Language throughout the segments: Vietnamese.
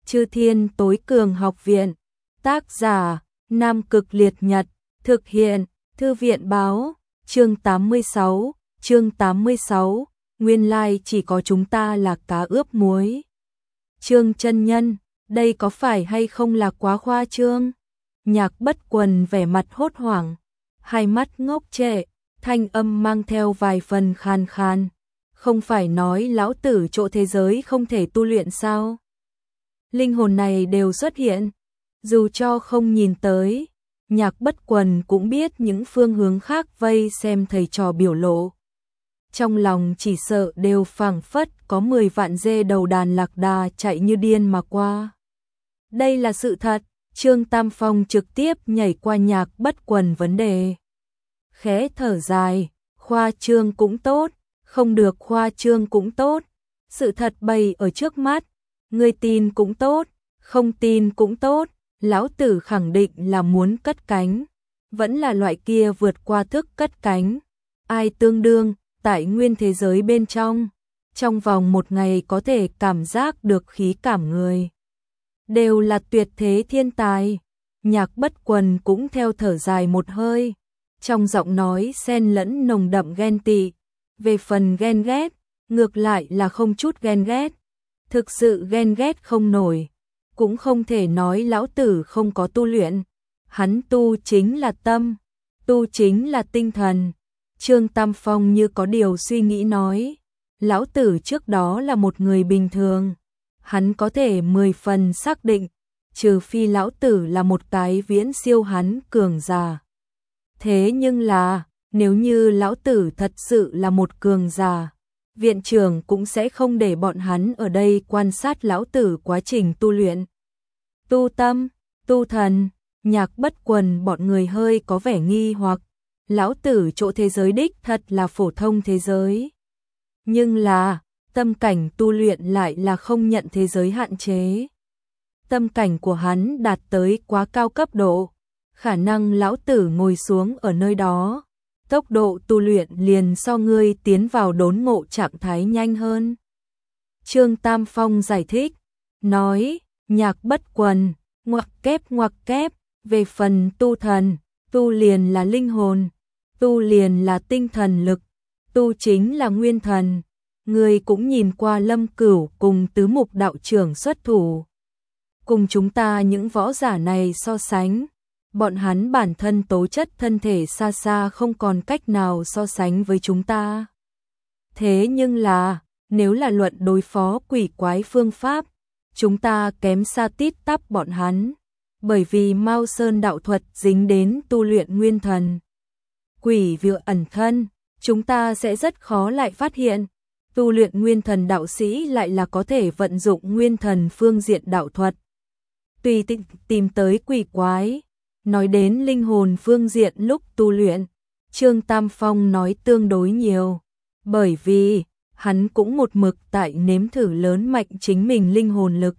Chư Thiên Tối Cường Học Viện. Tác giả: Nam Cực Liệt Nhật. Thực hiện: Thư viện báo. Chương 86. Nguyên lai chỉ có chúng ta là cá ướp muối. Trương chân nhân, đây có phải hay không là quá khoa trương? Nhạc Bất Quần vẻ mặt hốt hoảng, hai mắt ngốc trệ, thanh âm mang theo vài phần khan khan. Không phải nói lão tử chỗ thế giới không thể tu luyện sao? Linh hồn này đều xuất hiện, dù cho không nhìn tới, Nhạc Bất Quần cũng biết những phương hướng khác vây xem thầy trò biểu lộ. Trong lòng chỉ sợ đều phảng phất có 10 vạn dê đầu đàn lạc đà chạy như điên mà qua. Đây là sự thật, Trương Tam Phong trực tiếp nhảy qua Nhạc Bất Quần vấn đề. Khẽ thở dài, khoa trương cũng tốt, không được khoa trương cũng tốt. Sự thật bày ở trước mắt, người tin cũng tốt, không tin cũng tốt. Lão tử khẳng định là muốn cất cánh, vẫn là loại kia vượt qua thức cất cánh. Ai tương đương, tại nguyên thế giới bên trong vòng một ngày có thể cảm giác được khí cảm người. Đều là tuyệt thế thiên tài. Nhạc Bất Quần cũng theo thở dài một hơi, trong giọng nói xen lẫn nồng đậm ghen tị. Về phần ghen ghét, ngược lại là không chút ghen ghét. Thực sự ghen ghét không nổi. Cũng không thể nói lão tử không có tu luyện. Hắn tu chính là tâm, tu chính là tinh thần. Trương Tam Phong như có điều suy nghĩ nói, lão tử trước đó là một người bình thường. Hắn có thể 10 phần xác định, trừ phi lão tử là một cái viễn siêu hắn cường giả. Thế nhưng là, nếu như lão tử thật sự là một cường giả, viện trưởng cũng sẽ không để bọn hắn ở đây quan sát lão tử quá trình tu luyện. Tu tâm, tu thần. Nhạc Bất Quần bọn người hơi có vẻ nghi hoặc, lão tử chỗ thế giới đích thật là phổ thông thế giới. Nhưng là, tâm cảnh tu luyện lại là không nhận thế giới hạn chế. Tâm cảnh của hắn đạt tới quá cao cấp độ, khả năng lão tử ngồi xuống ở nơi đó, tốc độ tu luyện liền so ngươi tiến vào đốn ngộ trạng thái nhanh hơn. Trương Tam Phong giải thích, nói, Nhạc Bất Quần, ngoặc kép, về phần tu thần, tu liền là linh hồn, tu liền là tinh thần lực, tu chính là nguyên thần. Người cũng nhìn qua Lâm Cửu cùng Tứ Mục đạo trưởng xuất thủ. Cùng chúng ta những võ giả này so sánh, bọn hắn bản thân tố chất thân thể xa xa không còn cách nào so sánh với chúng ta. Thế nhưng là, nếu là luận đối phó quỷ quái phương pháp, chúng ta kém xa tít tắp bọn hắn, bởi vì Mao Sơn đạo thuật dính đến tu luyện nguyên thần. Quỷ vừa ẩn thân, chúng ta sẽ rất khó lại phát hiện. Tu luyện nguyên thần đạo sĩ lại là có thể vận dụng nguyên thần phương diện đạo thuật. Tùy tìm tới quỷ quái. Nói đến linh hồn phương diện lúc tu luyện, Trương Tam Phong nói tương đối nhiều, bởi vì hắn cũng một mực tại nếm thử lớn mạnh chính mình linh hồn lực.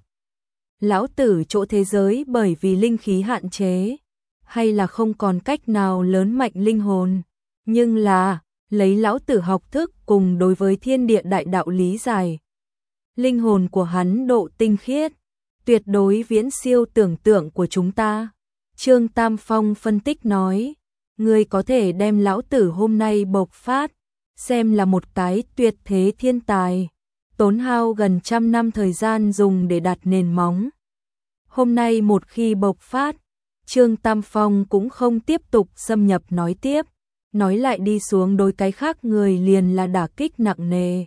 Lão tử chỗ thế giới bởi vì linh khí hạn chế, hay là không còn cách nào lớn mạnh linh hồn, nhưng là lấy lão tử học thức cùng đối với thiên địa đại đạo lý giải. Linh hồn của hắn độ tinh khiết, tuyệt đối viễn siêu tưởng tượng của chúng ta. Trương Tam Phong phân tích nói, ngươi có thể đem lão tử hôm nay bộc phát, xem là một cái tuyệt thế thiên tài, tốn hao gần 100 năm thời gian dùng để đặt nền móng. Hôm nay một khi bộc phát, Trương Tam Phong cũng không tiếp tục xâm nhập nói tiếp, nói lại đi xuống đối cái khác người liền là đả kích nặng nề.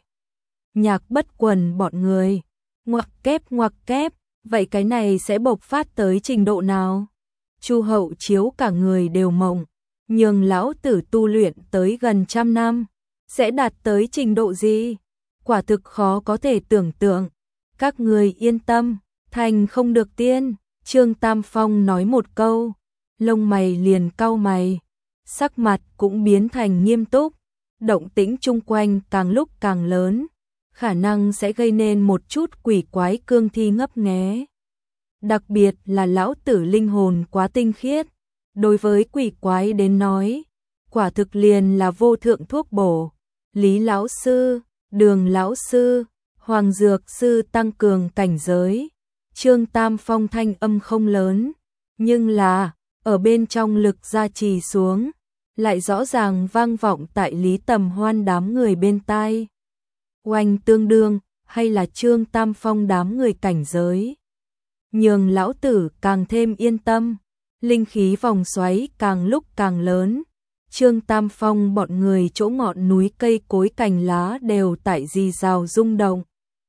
Nhạc Bất Quần bọn người, ngoặc kép, vậy cái này sẽ bộc phát tới trình độ nào? Chu Hậu Chiếu cả người đều mộng, nhường lão tử tu luyện tới gần 100 năm, sẽ đạt tới trình độ gì? Quả thực khó có thể tưởng tượng. Các người yên tâm, thành không được tiên. Trương Tam Phong nói một câu, lông mày liền cau mày, sắc mặt cũng biến thành nghiêm túc, động tĩnh chung quanh càng lúc càng lớn, khả năng sẽ gây nên một chút quỷ quái cương thi ngấp nghé. Đặc biệt là lão tử linh hồn quá tinh khiết, đối với quỷ quái đến nói, quả thực liền là vô thượng thuốc bổ. Lý lão sư, Đường lão sư, Hoàng Dược sư tăng cường cảnh giới, Trương Tam Phong thanh âm không lớn, nhưng là, ở bên trong lực gia trì xuống, lại rõ ràng vang vọng tại Lý Tầm Hoan đám người bên tai. Oanh tương đương, hay là Trương Tam Phong đám người cảnh giới. Nhường lão tử càng thêm yên tâm, linh khí vòng xoáy càng lúc càng lớn. Trương Tam Phong bọn người chỗ ngọn núi cây cối cành lá đều tại rì rào rung động.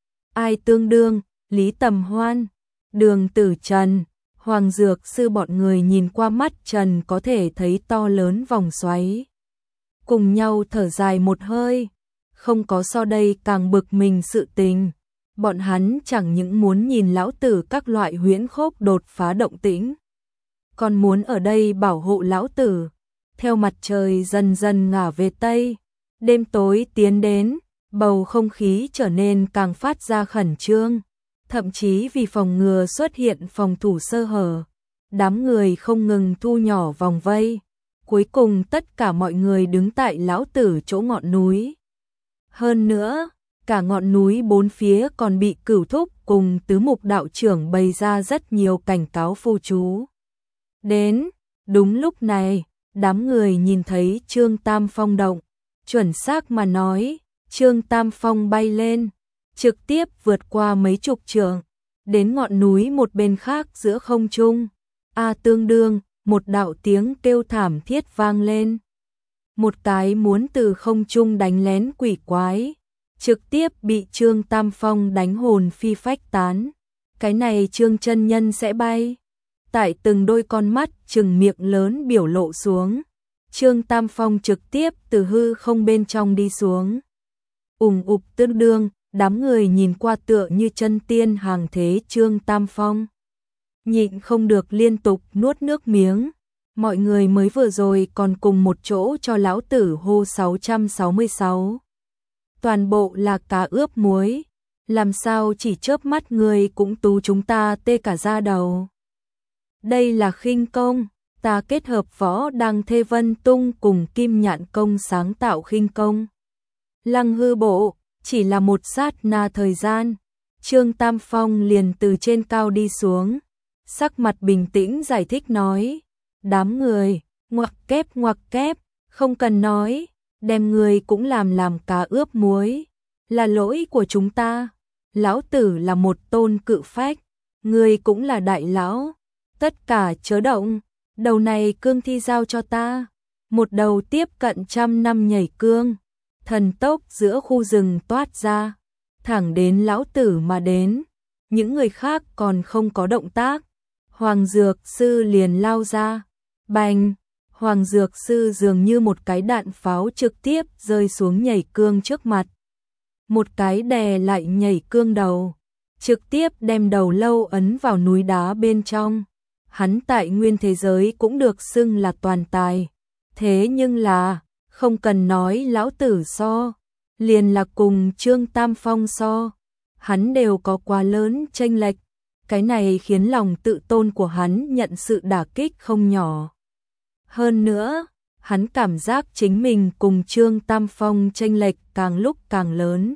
Ai tương đương, Lý Tầm Hoan, Đường Tử Trần, Hoàng Dược Sư bọn người nhìn qua mắt Trần có thể thấy to lớn vòng xoáy. Cùng nhau thở dài một hơi, không có so đây càng bực mình sự tình. Bọn hắn chẳng những muốn nhìn lão tử các loại huyễn khốc đột phá động tĩnh, còn muốn ở đây bảo hộ lão tử. Theo mặt trời dần dần ngả về Tây, đêm tối tiến đến, bầu không khí trở nên càng phát ra khẩn trương. Thậm chí vì phòng ngừa xuất hiện phòng thủ sơ hở, đám người không ngừng thu nhỏ vòng vây. Cuối cùng tất cả mọi người đứng tại lão tử chỗ ngọn núi. Hơn nữa, cả ngọn núi bốn phía còn bị Cửu Thúc cùng Tứ Mục đạo trưởng bày ra rất nhiều cảnh cáo phù chú. Đến, đúng lúc này, đám người nhìn thấy Trương Tam Phong động, chuẩn xác mà nói, Trương Tam Phong bay lên, trực tiếp vượt qua mấy chục trượng, đến ngọn núi một bên khác giữa không trung. A tương đương, một đạo tiếng kêu thảm thiết vang lên. Một cái muốn từ không trung đánh lén quỷ quái, trực tiếp bị Trương Tam Phong đánh hồn phi phách tán. Cái này Trương chân nhân sẽ bay. Tại từng đôi con mắt trừng miệng lớn biểu lộ xuống, Trương Tam Phong trực tiếp từ hư không bên trong đi xuống. Ùng ục tương đương, đám người nhìn qua tựa như chân tiên hàng thế Trương Tam Phong. Nhịn không được liên tục nuốt nước miếng. Mọi người mới vừa rồi còn cùng một chỗ cho lão tử hô 666. Toàn bộ là cá ướp muối. Làm sao chỉ chớp mắt người cũng tú chúng ta tê cả da đầu. Đây là khinh công, ta kết hợp võ đăng thê vân tung cùng kim nhạn công sáng tạo khinh công. Lăng hư bộ, chỉ là một sát na thời gian, Trương Tam Phong liền từ trên cao đi xuống, sắc mặt bình tĩnh giải thích nói, đám người, ngoặc kép, không cần nói, đem người cũng làm cá ướp muối, là lỗi của chúng ta, lão tử là một tôn cự phách, người cũng là đại lão, tất cả chớ động, đầu này cương thi giao cho ta, một đầu tiếp cận 100 năm nhảy cương. Thần tốc giữa khu rừng toát ra, thẳng đến lão tử mà đến. Những người khác còn không có động tác, Hoàng Dược Sư liền lao ra. Bành, Hoàng Dược Sư dường như một cái đạn pháo trực tiếp rơi xuống nhảy cương trước mặt. Một cái đè lại nhảy cương đầu, trực tiếp đem đầu lâu ấn vào núi đá bên trong. Hắn tại nguyên thế giới cũng được xưng là toàn tài. Thế nhưng là, không cần nói lão tử so, liền là cùng Trương Tam Phong so, hắn đều có quá lớn chênh lệch, cái này khiến lòng tự tôn của hắn nhận sự đả kích không nhỏ. Hơn nữa, hắn cảm giác chính mình cùng Trương Tam Phong chênh lệch càng lúc càng lớn.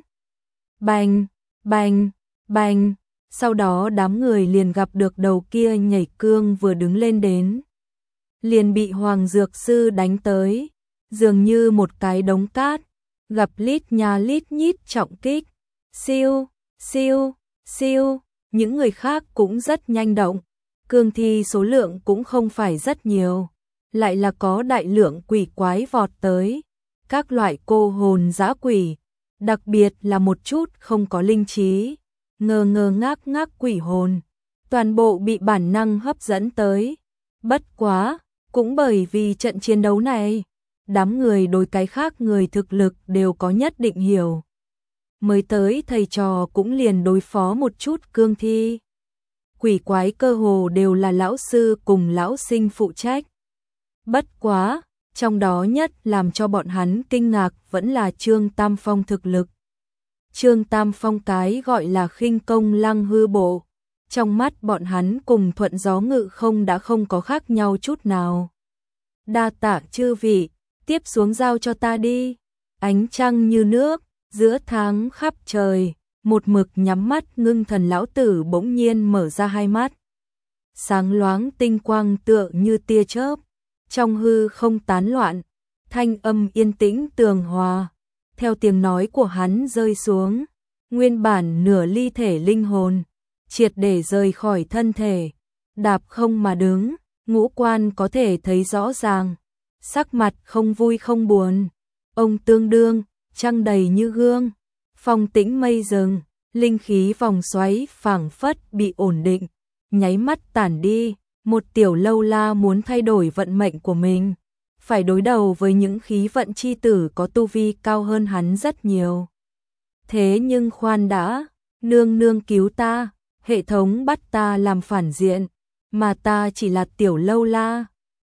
Bành, bành, bành, sau đó đám người liền gặp được đầu kia nhảy cương vừa đứng lên đến. Liền bị Hoàng Dược Sư đánh tới. Dường như một cái đống cát, gặp lít nhà lít nhít trọng kích, siêu, siêu, siêu, những người khác cũng rất nhanh động, cương thi số lượng cũng không phải rất nhiều, lại là có đại lượng quỷ quái vọt tới, các loại cô hồn dã quỷ, đặc biệt là một chút không có linh trí, ngơ ngác quỷ hồn, toàn bộ bị bản năng hấp dẫn tới, bất quá, cũng bởi vì trận chiến đấu này, đám người đối cái khác người thực lực đều có nhất định hiểu. Mới tới thầy trò cũng liền đối phó một chút cương thi. Quỷ quái cơ hồ đều là lão sư cùng lão sinh phụ trách. Bất quá, trong đó nhất làm cho bọn hắn kinh ngạc vẫn là Trương Tam Phong thực lực. Trương Tam Phong cái gọi là khinh công lăng hư bộ. Trong mắt bọn hắn cùng thuận gió ngự không đã không có khác nhau chút nào. Đa tạ chư vị. Tiếp xuống giao cho ta đi. Ánh trăng như nước, giữa tháng khắp trời, một mực nhắm mắt ngưng thần lão tử bỗng nhiên mở ra hai mắt. Sáng loáng tinh quang tựa như tia chớp, trong hư không tán loạn, thanh âm yên tĩnh tường hòa. Theo tiếng nói của hắn rơi xuống, nguyên bản nửa ly thể linh hồn, triệt để rời khỏi thân thể, đạp không mà đứng, ngũ quan có thể thấy rõ ràng, sắc mặt không vui không buồn. Ông tương đương, trăng đầy như gương, phong tĩnh mây rừng, linh khí vòng xoáy phảng phất bị ổn định, nháy mắt tản đi. Một tiểu lâu la muốn thay đổi vận mệnh của mình, phải đối đầu với những khí vận chi tử có tu vi cao hơn hắn rất nhiều. Thế nhưng khoan đã, nương nương cứu ta, hệ thống bắt ta làm phản diện, mà ta chỉ là tiểu lâu la,